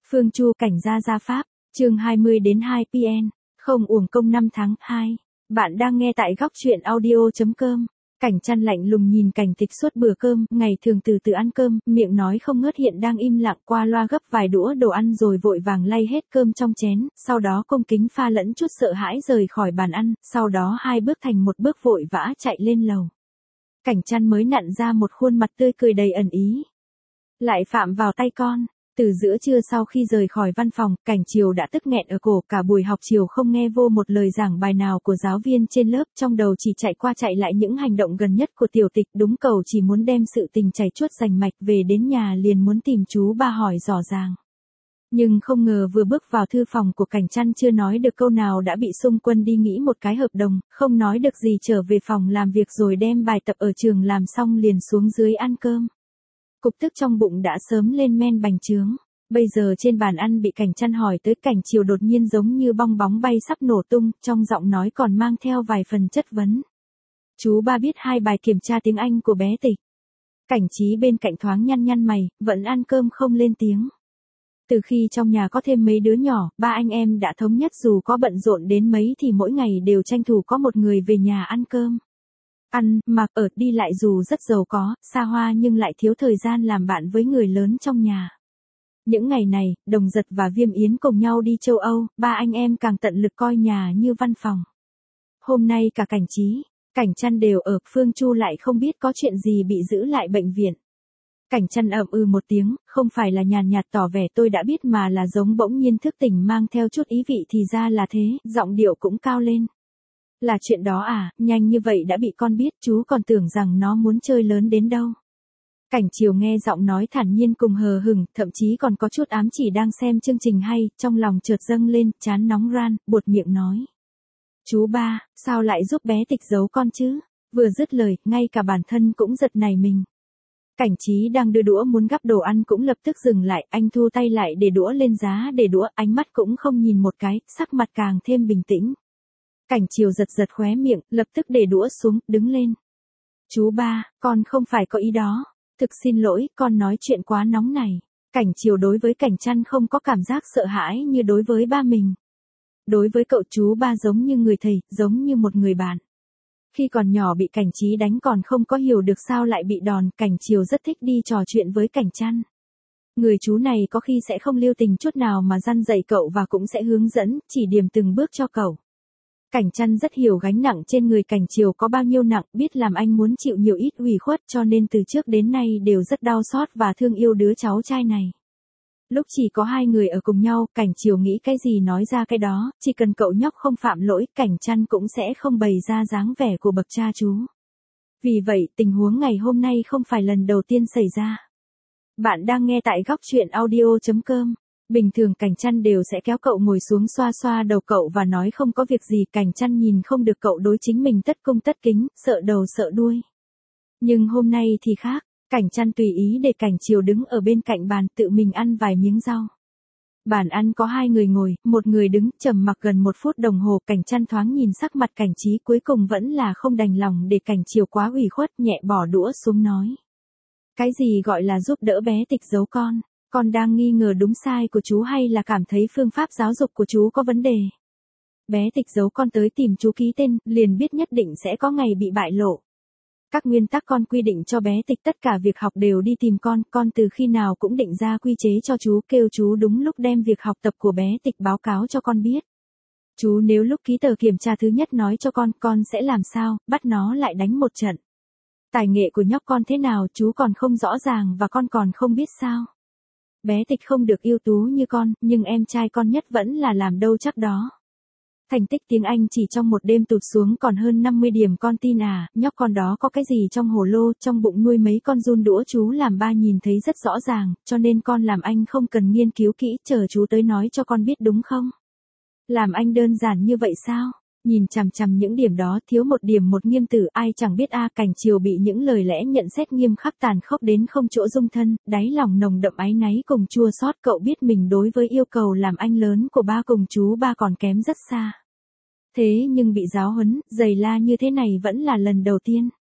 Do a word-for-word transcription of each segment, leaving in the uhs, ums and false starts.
Phương Chu cảnh gia gia pháp, chương hai mươi đến hai pê en, không uổng công năm tháng hai. Bạn đang nghe tại góc truyện audio.com. Cảnh Chăn lạnh lùng nhìn Cảnh Tịch suốt bữa cơm, ngày thường từ từ ăn cơm, miệng nói không ngớt hiện đang im lặng qua loa gấp vài đũa đồ ăn rồi vội vàng lay hết cơm trong chén, sau đó cung kính pha lẫn chút sợ hãi rời khỏi bàn ăn, sau đó hai bước thành một bước vội vã chạy lên lầu. Cảnh Chăn mới nặn ra một khuôn mặt tươi cười đầy ẩn ý. Lại phạm vào tay con. Từ giữa trưa sau khi rời khỏi văn phòng, Cảnh Chiều đã tức nghẹn ở cổ, cả buổi học chiều không nghe vô một lời giảng bài nào của giáo viên trên lớp, trong đầu chỉ chạy qua chạy lại những hành động gần nhất của Tiểu Tịch, đúng cầu chỉ muốn đem sự tình chảy chuốt rành mạch, về đến nhà liền muốn tìm chú ba hỏi rõ ràng. Nhưng không ngờ vừa bước vào thư phòng của Cảnh Chăn chưa nói được câu nào đã bị xung quân đi nghĩ một cái hợp đồng, không nói được gì trở về phòng làm việc rồi đem bài tập ở trường làm xong liền xuống dưới ăn cơm. Cục tức trong bụng đã sớm lên men bành trướng. Bây giờ trên bàn ăn bị Cảnh Chăn hỏi tới, Cảnh Chiều đột nhiên giống như bong bóng bay sắp nổ tung, trong giọng nói còn mang theo vài phần chất vấn. Chú ba biết hai bài kiểm tra tiếng Anh của bé Tịch. Cảnh Trí bên cạnh thoáng nhăn nhăn mày, vẫn ăn cơm không lên tiếng. Từ khi trong nhà có thêm mấy đứa nhỏ, ba anh em đã thống nhất dù có bận rộn đến mấy thì mỗi ngày đều tranh thủ có một người về nhà ăn cơm. Ăn, mặc, ở, đi lại dù rất giàu có, xa hoa nhưng lại thiếu thời gian làm bạn với người lớn trong nhà. Những ngày này, Đồng Giật và Viêm Yến cùng nhau đi châu Âu, ba anh em càng tận lực coi nhà như văn phòng. Hôm nay cả Cảnh Trí, Cảnh Chăn đều ở, Phương Chu lại không biết có chuyện gì bị giữ lại bệnh viện. Cảnh Chăn ậm ừ một tiếng, không phải là nhàn nhạt tỏ vẻ tôi đã biết mà là giống bỗng nhiên thức tỉnh mang theo chút ý vị thì ra là thế, giọng điệu cũng cao lên. Là chuyện đó à, nhanh như vậy đã bị con biết, chú còn tưởng rằng nó muốn chơi lớn đến đâu. Cảnh Chiều nghe giọng nói thản nhiên cùng hờ hững, thậm chí còn có chút ám chỉ đang xem chương trình hay, trong lòng chợt dâng lên, trán nóng ran, buột miệng nói. Chú ba, sao lại giúp bé Tịch giấu con chứ? Vừa dứt lời, ngay cả bản thân cũng giật nảy mình. Cảnh Trí đang đưa đũa muốn gắp đồ ăn cũng lập tức dừng lại, anh thu tay lại để đũa lên giá để đũa, ánh mắt cũng không nhìn một cái, sắc mặt càng thêm bình tĩnh. Cảnh Chiều giật giật khóe miệng, lập tức để đũa xuống, đứng lên. Chú ba, con không phải có ý đó. Thực xin lỗi, con nói chuyện quá nóng này. Cảnh Chiều đối với Cảnh Chăn không có cảm giác sợ hãi như đối với ba mình. Đối với cậu chú ba giống như người thầy, giống như một người bạn. Khi còn nhỏ bị Cảnh Trí đánh còn không có hiểu được sao lại bị đòn, Cảnh Chiều rất thích đi trò chuyện với Cảnh Chăn. Người chú này có khi sẽ không lưu tình chút nào mà răn dạy cậu và cũng sẽ hướng dẫn, chỉ điểm từng bước cho cậu. Cảnh Chăn rất hiểu gánh nặng trên người Cảnh Chiều có bao nhiêu nặng, biết làm anh muốn chịu nhiều ít ủy khuất cho nên từ trước đến nay đều rất đau xót và thương yêu đứa cháu trai này. Lúc chỉ có hai người ở cùng nhau, Cảnh Chiều nghĩ cái gì nói ra cái đó, chỉ cần cậu nhóc không phạm lỗi, Cảnh Chăn cũng sẽ không bày ra dáng vẻ của bậc cha chú. Vì vậy, tình huống ngày hôm nay không phải lần đầu tiên xảy ra. Bạn đang nghe tại góc truyện audio.com. Bình thường Cảnh Chăn đều sẽ kéo cậu ngồi xuống xoa xoa đầu cậu và nói không có việc gì, Cảnh Chăn nhìn không được cậu đối chính mình tất cung tất kính, sợ đầu sợ đuôi. Nhưng hôm nay thì khác, Cảnh Chăn tùy ý để Cảnh Chiều đứng ở bên cạnh bàn tự mình ăn vài miếng rau. Bàn ăn có hai người ngồi, một người đứng, trầm mặc gần một phút đồng hồ, Cảnh Chăn thoáng nhìn sắc mặt Cảnh Trí cuối cùng vẫn là không đành lòng để Cảnh Chiều quá ủy khuất, nhẹ bỏ đũa xuống nói. Cái gì gọi là giúp đỡ bé Tịch giấu con? Con đang nghi ngờ đúng sai của chú hay là cảm thấy phương pháp giáo dục của chú có vấn đề? Bé Tịch giấu con tới tìm chú ký tên, liền biết nhất định sẽ có ngày bị bại lộ. Các nguyên tắc con quy định cho bé Tịch tất cả việc học đều đi tìm con, con từ khi nào cũng định ra quy chế cho chú, kêu chú đúng lúc đem việc học tập của bé Tịch báo cáo cho con biết. Chú nếu lúc ký tờ kiểm tra thứ nhất nói cho con, con sẽ làm sao, bắt nó lại đánh một trận. Tài nghệ của nhóc con thế nào chú còn không rõ ràng và con còn không biết sao. Bé Tịch không được ưu tú như con, nhưng em trai con nhất vẫn là làm đâu chắc đó. Thành tích tiếng Anh chỉ trong một đêm tụt xuống còn hơn năm mươi điểm, con tin à, nhóc con đó có cái gì trong hồ lô, trong bụng nuôi mấy con giun đũa chú làm ba nhìn thấy rất rõ ràng, cho nên con làm anh không cần nghiên cứu kỹ, chờ chú tới nói cho con biết đúng không? Làm anh đơn giản như vậy sao? Nhìn chằm chằm những điểm đó, thiếu một điểm một nghiêm tử, ai chẳng biết a. Cảnh Chiều bị những lời lẽ nhận xét nghiêm khắc tàn khốc đến không chỗ dung thân, đáy lòng nồng đậm áy náy cùng chua xót, cậu biết mình đối với yêu cầu làm anh lớn của ba cùng chú ba còn kém rất xa. Thế nhưng bị giáo huấn, giày la như thế này vẫn là lần đầu tiên.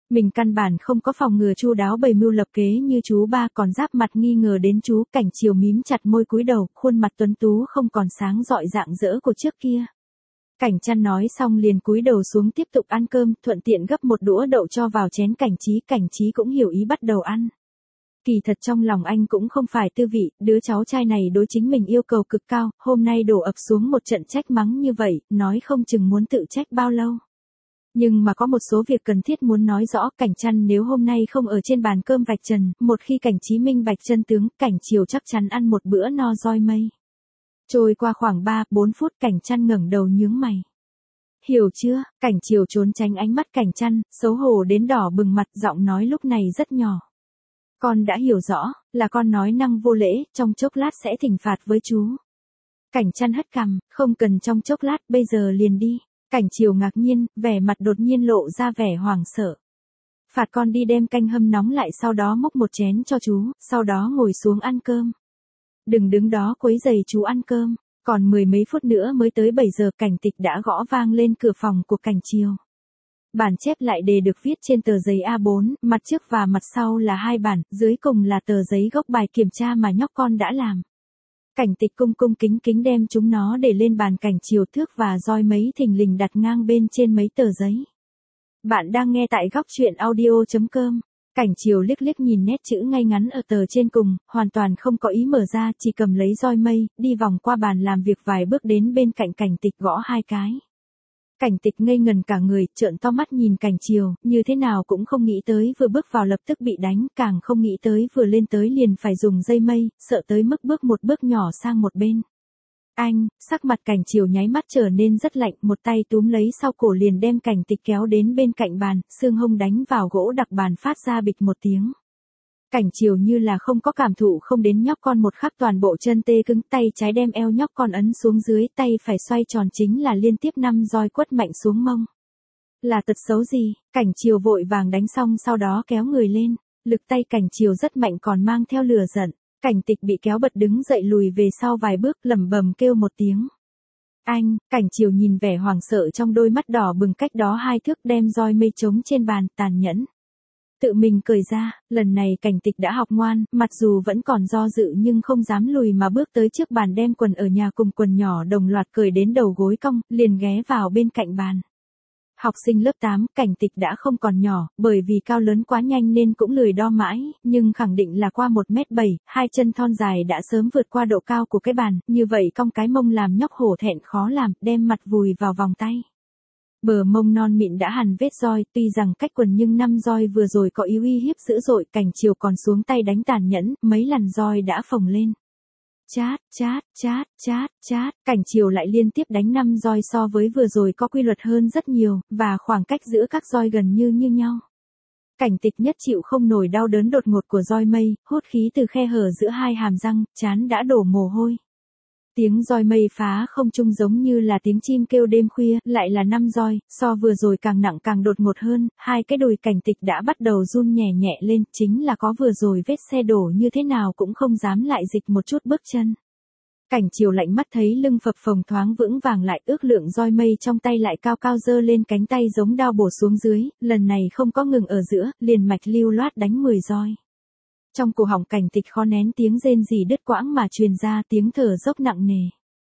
Mình căn bản không có phòng ngừa chu đáo bày mưu lập kế như chú ba, còn giáp mặt nghi ngờ đến chú. Cảnh Chiều mím chặt môi cúi đầu, khuôn mặt tuấn tú không còn sáng rọi rạng rỡ của trước kia. Cảnh Chăn nói xong liền cúi đầu xuống tiếp tục ăn cơm, thuận tiện gấp một đũa đậu cho vào chén Cảnh Trí. Cảnh Trí cũng hiểu ý bắt đầu ăn. Kỳ thật trong lòng anh cũng không phải tư vị, đứa cháu trai này đối chính mình yêu cầu cực cao, hôm nay đổ ập xuống một trận trách mắng như vậy, nói không chừng muốn tự trách bao lâu. Nhưng mà có một số việc cần thiết muốn nói rõ. Cảnh Chăn nếu hôm nay không ở trên bàn cơm vạch trần, một khi Cảnh Trí minh bạch chân tướng, Cảnh Chiều chắc chắn ăn một bữa no roi mây. Trôi qua khoảng ba bốn phút, Cảnh Chăn ngẩng đầu nhướng mày. Hiểu chưa? Cảnh Chiều trốn tránh ánh mắt Cảnh Chăn, xấu hổ đến đỏ bừng mặt, giọng nói lúc này rất nhỏ. Con đã hiểu rõ, là con nói năng vô lễ, trong chốc lát sẽ thỉnh phạt với chú. Cảnh Chăn hất cằm, không cần trong chốc lát, bây giờ liền đi. Cảnh Chiều ngạc nhiên, vẻ mặt đột nhiên lộ ra vẻ hoảng sợ. Phạt con đi đem canh hâm nóng lại, sau đó múc một chén cho chú, sau đó ngồi xuống ăn cơm. Đừng đứng đó quấy rầy chú ăn cơm. Còn mười mấy phút nữa mới tới bảy giờ, Cảnh Tịch đã gõ vang lên cửa phòng của Cảnh Chiều. Bản chép lại đề được viết trên tờ giấy a bốn, mặt trước và mặt sau là hai bản, dưới cùng là tờ giấy gốc bài kiểm tra mà nhóc con đã làm. Cảnh Tịch cung cung kính kính đem chúng nó để lên bàn. Cảnh Chiều thước và roi mấy thình lình đặt ngang bên trên mấy tờ giấy. Bạn đang nghe tại góc truyện audio chấm com. Cảnh Chiều liếc liếc nhìn nét chữ ngay ngắn ở tờ trên cùng, hoàn toàn không có ý mở ra, chỉ cầm lấy roi mây, đi vòng qua bàn làm việc vài bước đến bên cạnh Cảnh Tịch gõ hai cái. Cảnh Tịch ngây ngần cả người, trợn to mắt nhìn Cảnh Chiều, như thế nào cũng không nghĩ tới vừa bước vào lập tức bị đánh, càng không nghĩ tới vừa lên tới liền phải dùng dây mây, sợ tới mức bước một bước nhỏ sang một bên. Anh, sắc mặt Cảnh Chiều nháy mắt trở nên rất lạnh, một tay túm lấy sau cổ liền đem Cảnh Tịch kéo đến bên cạnh bàn, xương hông đánh vào gỗ đặc bàn phát ra bịch một tiếng. Cảnh Chiều như là không có cảm thụ không đến nhóc con một khắc, toàn bộ chân tê cứng, tay trái đem eo nhóc con ấn xuống dưới, tay phải xoay tròn chính là liên tiếp năm roi quất mạnh xuống mông. Là tật xấu gì? Cảnh Chiều vội vàng đánh xong sau đó kéo người lên, lực tay Cảnh Chiều rất mạnh còn mang theo lửa giận. Cảnh Tịch bị kéo bật đứng dậy lùi về sau vài bước, lẩm bẩm kêu một tiếng. Anh, Cảnh Chiều nhìn vẻ hoảng sợ trong đôi mắt đỏ bừng cách đó hai thước, đem roi mây trống trên bàn, tàn nhẫn. Tự mình cởi ra, lần này Cảnh Tịch đã học ngoan, mặc dù vẫn còn do dự nhưng không dám lùi mà bước tới trước bàn đem quần ở nhà cùng quần nhỏ đồng loạt cởi đến đầu gối cong, liền ghé vào bên cạnh bàn. Học sinh lớp tám, Cảnh Tịch đã không còn nhỏ, bởi vì cao lớn quá nhanh nên cũng lười đo mãi, nhưng khẳng định là qua một mét bảy, hai chân thon dài đã sớm vượt qua độ cao của cái bàn, như vậy cong cái mông làm nhóc hổ thẹn khó làm, đem mặt vùi vào vòng tay. Bờ mông non mịn đã hằn vết roi, tuy rằng cách quần nhưng năm roi vừa rồi có ý uy hiếp dữ dội, Cảnh Chiều còn xuống tay đánh tàn nhẫn, mấy lần roi đã phồng lên. Chát, chát, chát, chát, chát, Cảnh Chiều lại liên tiếp đánh năm roi, so với vừa rồi có quy luật hơn rất nhiều, và khoảng cách giữa các roi gần như như nhau. Cảnh Tịch nhất chịu không nổi đau đớn đột ngột của roi mây, hút khí từ khe hở giữa hai hàm răng, trán đã đổ mồ hôi. Tiếng roi mây phá không trung giống như là tiếng chim kêu đêm khuya, lại là năm roi, so vừa rồi càng nặng càng đột ngột hơn, hai cái đùi Cảnh Tịch đã bắt đầu run nhẹ nhẹ lên, chính là có vừa rồi vết xe đổ như thế nào cũng không dám lại dịch một chút bước chân. Cảnh Chiều lạnh mắt thấy lưng phập phồng thoáng vững vàng lại, ước lượng roi mây trong tay lại cao cao giơ lên cánh tay giống đao bổ xuống dưới, lần này không có ngừng ở giữa, liền mạch lưu loát đánh mười roi. Trong cổ họng Cảnh Tịch khó nén tiếng rên rỉ đứt quãng mà truyền ra tiếng thở dốc nặng nề.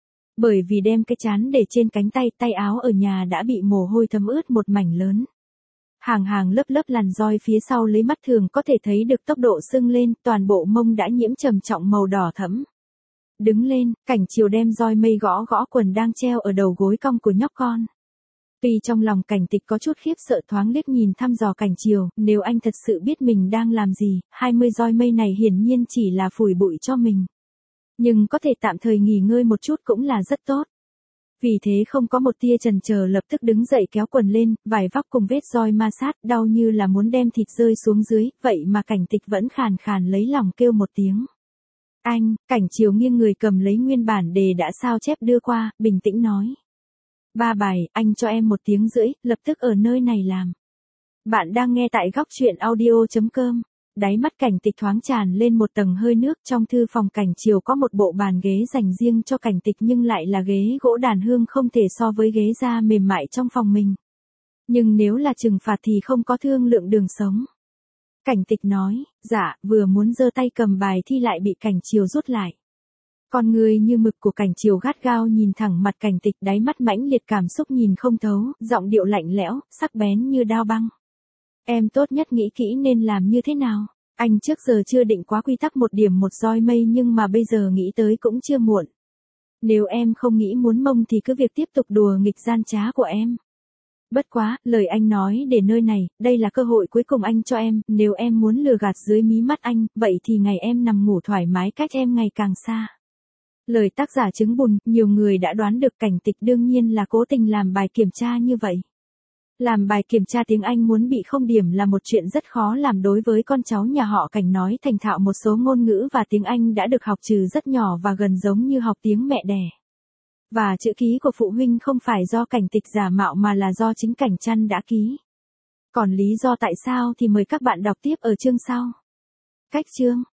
Bởi vì đem cái chán để trên cánh tay, tay áo ở nhà đã bị mồ hôi thấm ướt một mảnh lớn. Hàng hàng lớp lớp làn roi phía sau lấy mắt thường có thể thấy được tốc độ sưng lên, toàn bộ mông đã nhiễm trầm trọng màu đỏ thẫm. Đứng lên, Cảnh Chiều đem roi mây gõ gõ quần đang treo ở đầu gối cong của nhóc con. Tuy trong lòng Cảnh Tịch có chút khiếp sợ, thoáng liếc nhìn thăm dò Cảnh Chiều, nếu anh thật sự biết mình đang làm gì, hai mươi roi mây này hiển nhiên chỉ là phủi bụi cho mình. Nhưng có thể tạm thời nghỉ ngơi một chút cũng là rất tốt. Vì thế không có một tia chần chờ lập tức đứng dậy kéo quần lên, vải vóc cùng vết roi ma sát, đau như là muốn đem thịt rơi xuống dưới, vậy mà Cảnh Tịch vẫn khàn khàn lấy lòng kêu một tiếng. Anh, Cảnh Chiều nghiêng người cầm lấy nguyên bản đề đã sao chép đưa qua, bình tĩnh nói. Ba bài, anh cho em một tiếng rưỡi, lập tức ở nơi này làm. Bạn đang nghe tại góc truyện audio chấm com. Đáy mắt Cảnh Tịch thoáng tràn lên một tầng hơi nước, trong thư phòng Cảnh Chiều có một bộ bàn ghế dành riêng cho Cảnh Tịch nhưng lại là ghế gỗ đàn hương, không thể so với ghế da mềm mại trong phòng mình. Nhưng nếu là trừng phạt thì không có thương lượng đường sống. Cảnh Tịch nói, dạ, vừa muốn giơ tay cầm bài thi lại bị Cảnh Triều rút lại. Con người như mực của Cảnh Triều gắt gao nhìn thẳng mặt Cảnh Tịch, đáy mắt mãnh liệt cảm xúc nhìn không thấu, giọng điệu lạnh lẽo, sắc bén như đao băng. Em tốt nhất nghĩ kỹ nên làm như thế nào. Anh trước giờ chưa định quá quy tắc một điểm một roi mây nhưng mà bây giờ nghĩ tới cũng chưa muộn. Nếu em không nghĩ muốn mông thì cứ việc tiếp tục đùa nghịch gian trá của em. Bất quá, lời anh nói để nơi này, đây là cơ hội cuối cùng anh cho em, nếu em muốn lừa gạt dưới mí mắt anh, vậy thì ngày em nằm ngủ thoải mái cách em ngày càng xa. Lời tác giả trứng bùn, nhiều người đã đoán được Cảnh Tịch đương nhiên là cố tình làm bài kiểm tra như vậy. Làm bài kiểm tra tiếng Anh muốn bị không điểm là một chuyện rất khó làm đối với con cháu nhà họ Cảnh nói thành thạo một số ngôn ngữ và tiếng Anh đã được học trừ rất nhỏ và gần giống như học tiếng mẹ đẻ. Và chữ ký của phụ huynh không phải do Cảnh Tịch giả mạo mà là do chính Cảnh Trăn đã ký. Còn lý do tại sao thì mời các bạn đọc tiếp ở chương sau. Cách chương